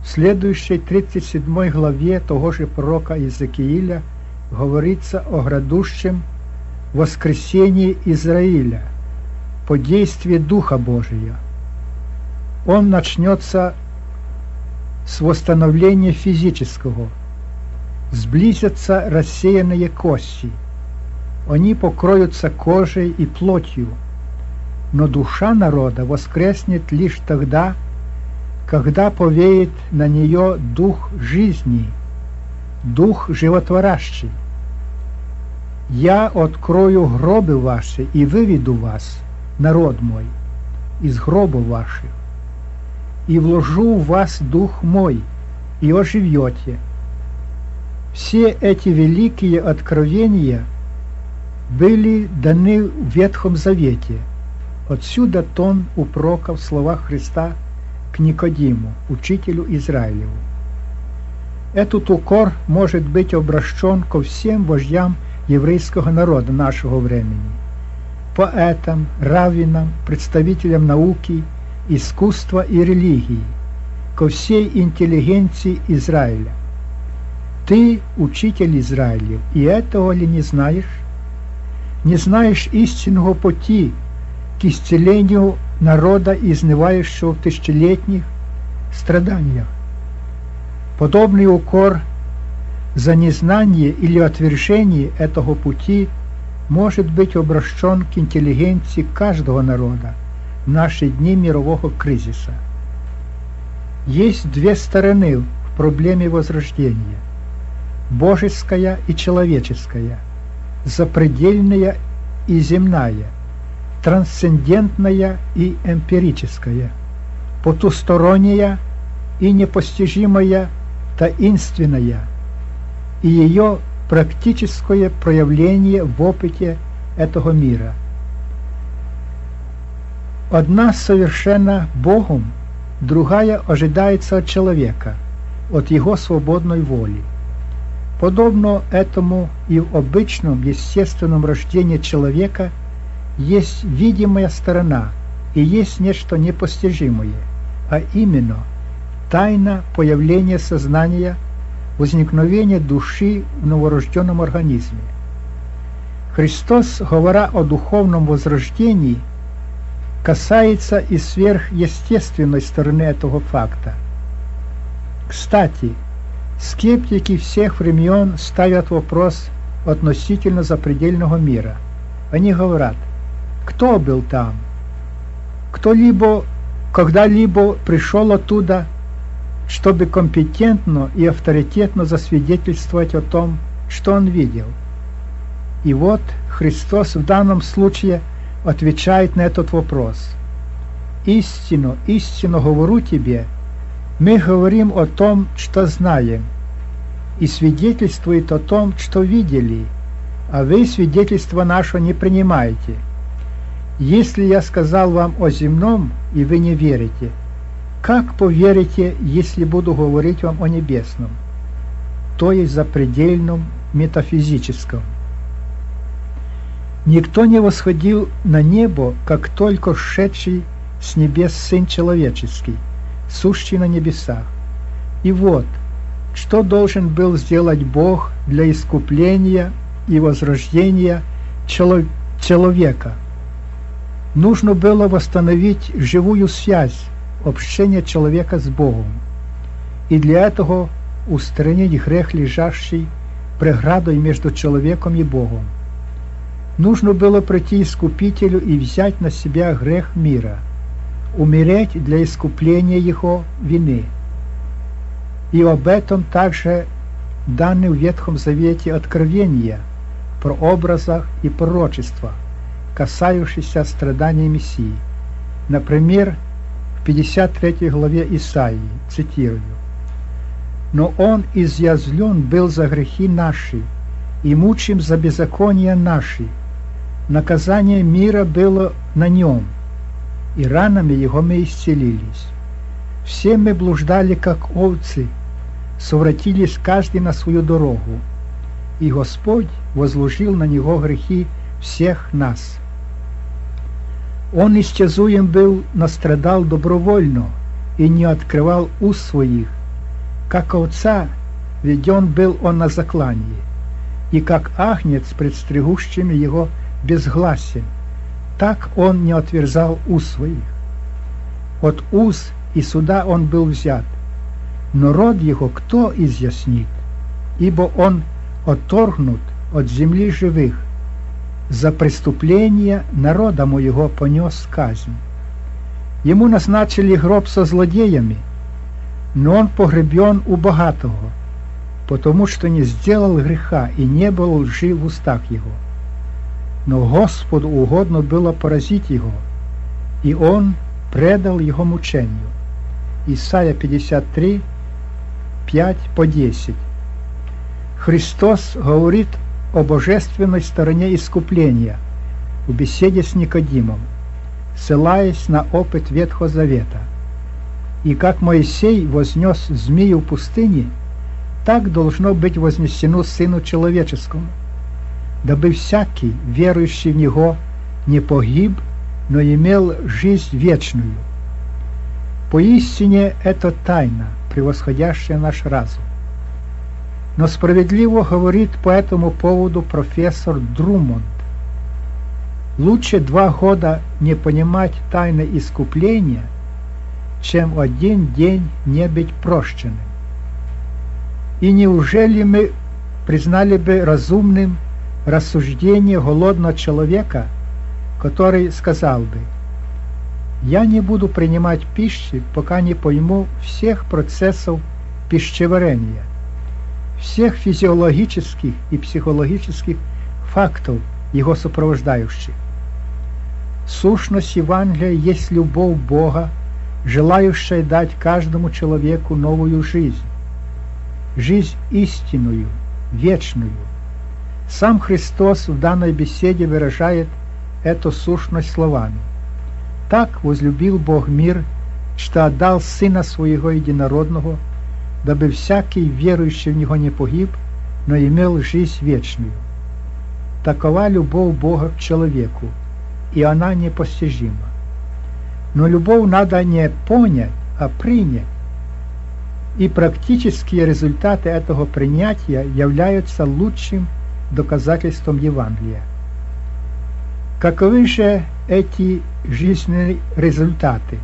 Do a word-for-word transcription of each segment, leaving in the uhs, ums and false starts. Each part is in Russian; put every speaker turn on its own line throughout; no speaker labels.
В следующей тридцать седьмой главе того же пророка Иезекииля говорится о грядущем воскресении Израиля по действию Духа Божия. Он начнется с восстановления физического. Сблизятся рассеянные кости. Они покроются кожей и плотью. Но душа народа воскреснет лишь тогда, когда повеет на нее дух жизни, дух животворящий. «Я открою гробы ваши и выведу вас, народ мой, из гробов ваших, и вложу в вас дух мой, и оживете». Все эти великие откровения были даны в Ветхом Завете. Отсюда тон у пророка в словах Христа к Никодиму, учителю Израилеву. Этот укор может быть обращен ко всем вождям еврейского народа нашего времени, поэтам, раввинам, представителям науки, искусства и религии, ко всей интеллигенции Израиля. Ты, учитель Израилев, и этого ли не знаешь? Не знаешь истинного пути к исцелению народа, изнывающего в тысячелетних страданиях? Подобный укор за незнание или отвержение этого пути может быть обращен к интеллигенции каждого народа в наши дни мирового кризиса. Есть две стороны в проблеме возрождения: божеская и человеческая, запредельная и земная, трансцендентная и эмпирическая, потусторонняя и непостижимая, таинственная, и ее практическое проявление в опыте этого мира. Одна совершена Богом, другая ожидается от человека, от его свободной воли. Подобно этому и в обычном естественном рождении человека есть видимая сторона и есть нечто непостижимое, а именно тайна появления сознания, возникновения души в новорожденном организме. Христос, говоря о духовном возрождении, касается и сверхъестественной стороны этого факта. Кстати, скептики всех времен ставят вопрос относительно запредельного мира. Они говорят: кто был там? Кто-либо когда-либо пришел оттуда, чтобы компетентно и авторитетно засвидетельствовать о том, что он видел? И вот Христос в данном случае отвечает на этот вопрос: «Истину, истину говорю тебе, мы говорим о том, что знаем, и свидетельствует о том, что видели, а вы свидетельство наше не принимаете. Если я сказал вам о земном, и вы не верите, как поверите, если буду говорить вам о небесном, то есть запредельном, метафизическом? Никто не восходил на небо, как только шедший с небес Сын Человеческий, сущий на небесах. И вот, что должен был сделать Бог для искупления и возрождения чело- человека? Нужно было восстановить живую связь общения человека с Богом, и для этого устранить грех, лежащий преградой между человеком и Богом. Нужно было прийти Искупителю и взять на себя грех мира, умереть для искупления его вины. И об этом также даны в Ветхом Завете откровения про образах и пророчества, касающиеся страданий Мессии. Например, в пятьдесят третьей главе Исаии, цитирую: «Но Он изъязвлен был за грехи наши, и мучим за беззакония наши. Наказание мира было на Нем, и ранами Его мы исцелились. Все мы блуждали, как овцы, совратились каждый на свою дорогу, и Господь возложил на Него грехи всех нас. Он исчезуем был, настрадал добровольно, и не открывал уст своих, Как овца веден был он на заклание, и как агнец пред стригущими его безгласен, так он не отверзал уст своих. От уз и суда он был взят, но род его кто изъяснит? Ибо он отторгнут от земли живых, за преступление народа моего понес казнь. Ему назначили гроб со злодеями, но он погребен у богатого, потому что не сделал греха и не было лжи в устах его. Но Господу угодно было поразить его, и он предал его мучению. Исайя пятьдесят три, пять по десять. Христос говорит о божественной стороне искупления в беседе с Никодимом, ссылаясь на опыт Ветхого Завета. И как Моисей вознес змею в пустыне, так должно быть вознесено Сыну Человеческому, дабы всякий, верующий в Него, не погиб, но имел жизнь вечную. Поистине это тайна, превосходящая наш разум. Но справедливо говорит по этому поводу профессор Друмонд. Лучше два года не понимать тайны искупления, чем один день не быть прощенным. И неужели мы признали бы разумным рассуждение голодного человека, который сказал бы: «Я не буду принимать пищи, пока не пойму всех процессов пищеварения, всех физиологических и психологических фактов, его сопровождающих». Сущность Евангелия есть любовь Бога, желающая дать каждому человеку новую жизнь, жизнь истинную, вечную. Сам Христос в данной беседе выражает эту сущность словами: «Так возлюбил Бог мир, что отдал Сына Своего Единородного, дабы всякий, верующий в Него, не погиб, но имел жизнь вечную». Такова любовь Бога к человеку, и она непостижима. Но любовь надо не понять, а принять. И практические результаты этого принятия являются лучшим доказательством Евангелия. Каковы же эти жизненные результаты?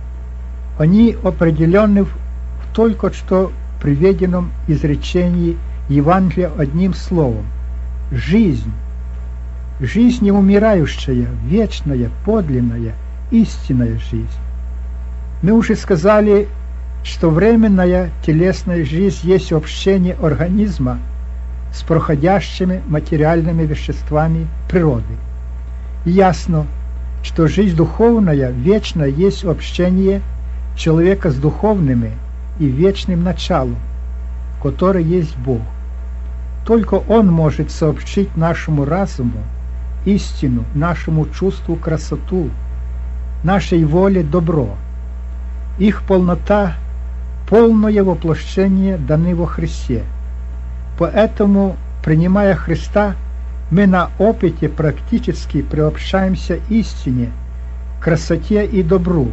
Они определены в только что приведенном изречении Евангелия одним словом – жизнь. Жизнь неумирающая, вечная, подлинная, истинная жизнь. Мы уже сказали, что временная телесная жизнь есть общение организма с проходящими материальными веществами природы. И ясно, что жизнь духовная, вечная, есть общение человека с духовными и вечным началом, который есть Бог. Только Он может сообщить нашему разуму истину, нашему чувству красоту, нашей воле добро. Их полнота, полное воплощение даны во Христе. Поэтому, принимая Христа, мы на опыте практически приобщаемся истине, красоте и добру.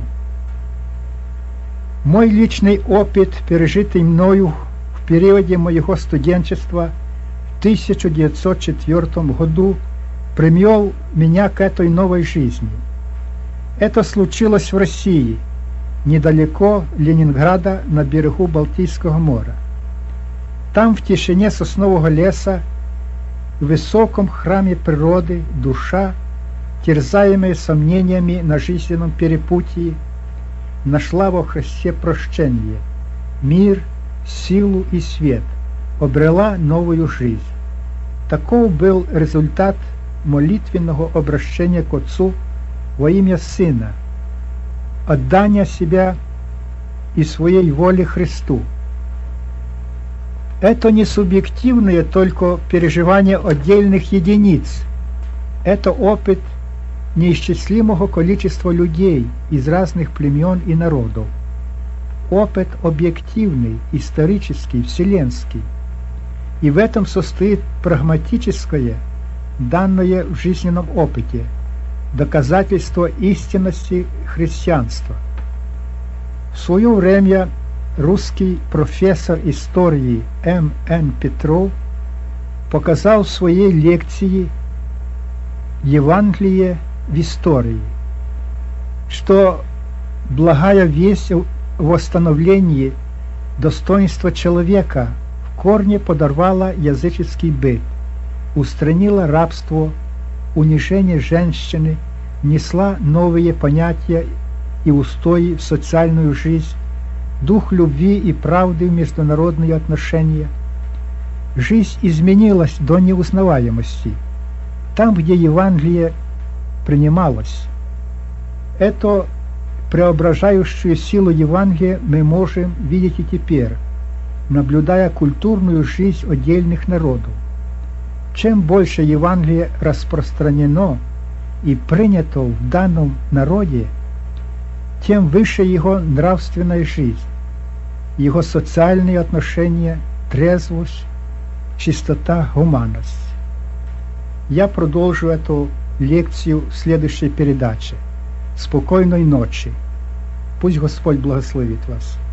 Мой личный опыт, пережитый мною в периоде моего студенчества в тысяча девятьсот четвёртом году, привел меня к этой новой жизни. Это случилось в России, недалеко Ленинграда, на берегу Балтийского моря. Там, в тишине соснового леса, в высоком храме природы, душа, терзаемая сомнениями на жизненном перепутье, нашла во Христе прощение, мир, силу и свет, обрела новую жизнь. Таков был результат молитвенного обращения к Отцу во имя Сына, отдания себя и своей воли Христу. Это не субъективные только переживания отдельных единиц, это опыт неисчислимого количества людей из разных племен и народов. Опыт объективный, исторический, вселенский. И в этом состоит прагматическое, данное в жизненном опыте, доказательство истинности христианства. В свое время русский профессор истории М Н Петров показал в своей лекции «Евангелие в истории», что благая весть о восстановлении достоинства человека в корне подорвала языческий быт, устранила рабство, унижение женщины, несла новые понятия и устои в социальную жизнь, дух любви и правды в международные отношения. Жизнь изменилась до неузнаваемости, там, где Евангелие принималось. Эту преображающую силу Евангелия мы можем видеть и теперь, наблюдая культурную жизнь отдельных народов. Чем больше Евангелие распространено и принято в данном народе, тем выше его нравственная жизнь, его социальные отношения, трезвость, чистота, гуманность. Я продолжу эту лекцию в следующей передаче. Спокойной ночи. Пусть Господь благословит вас.